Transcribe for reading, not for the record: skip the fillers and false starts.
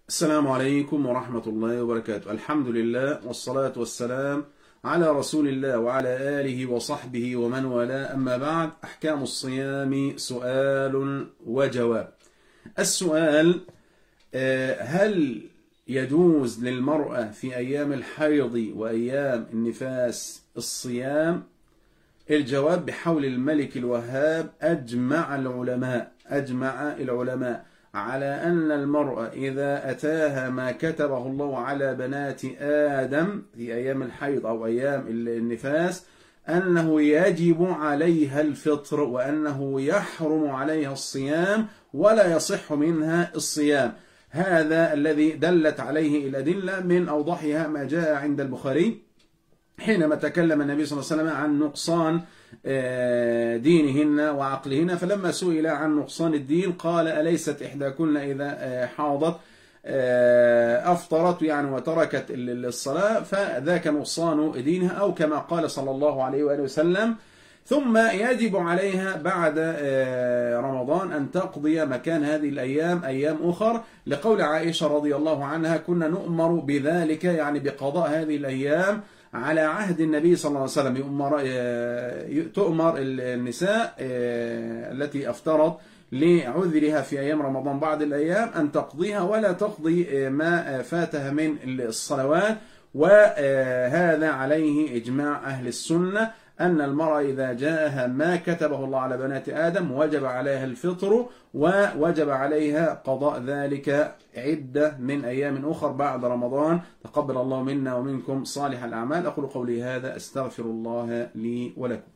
السلام عليكم ورحمة الله وبركاته. الحمد لله والصلاة والسلام على رسول الله وعلى آله وصحبه ومن والاه، أما بعد. أحكام الصيام سؤال وجواب. السؤال: هل يجوز للمرأة في أيام الحيض وأيام النفاس الصيام؟ الجواب: بحول الملك الوهاب أجمع العلماء على أن المرأة إذا أتاها ما كتبه الله على بنات آدم في أيام الحيض أو أيام النفاس أنه يجب عليها الفطر، وأنه يحرم عليها الصيام ولا يصح منها الصيام. هذا الذي دلت عليه الأدلة، من أوضحها ما جاء عند البخاري حينما تكلم النبي صلى الله عليه وسلم عن نقصان دينهن وعقلهن، فلما سئل عن نقصان الدين قال: أليست إحداكن إذا حاضت أفطرت وتركت الصلاة، فذاك نقصان دينها، أو كما قال صلى الله عليه وآله وسلم. ثم يجب عليها بعد رمضان أن تقضي مكان هذه الأيام أيام أخر، لقول عائشة رضي الله عنها: كنا نؤمر بذلك، بقضاء هذه الأيام على عهد النبي صلى الله عليه وسلم. تؤمر النساء التي أفطرت لعذرها في أيام رمضان بعض الأيام أن تقضيها ولا تقضي ما فاتها من الصلوات. وهذا عليه إجماع أهل السنة، أن المرأة إذا جاءها ما كتبه الله على بنات آدم وجب عليها الفطر، ووجب عليها قضاء ذلك عدة من أيام أخر بعد رمضان. تقبل الله منا ومنكم صالح الأعمال. أقول قولي هذا، أستغفر الله لي ولكم.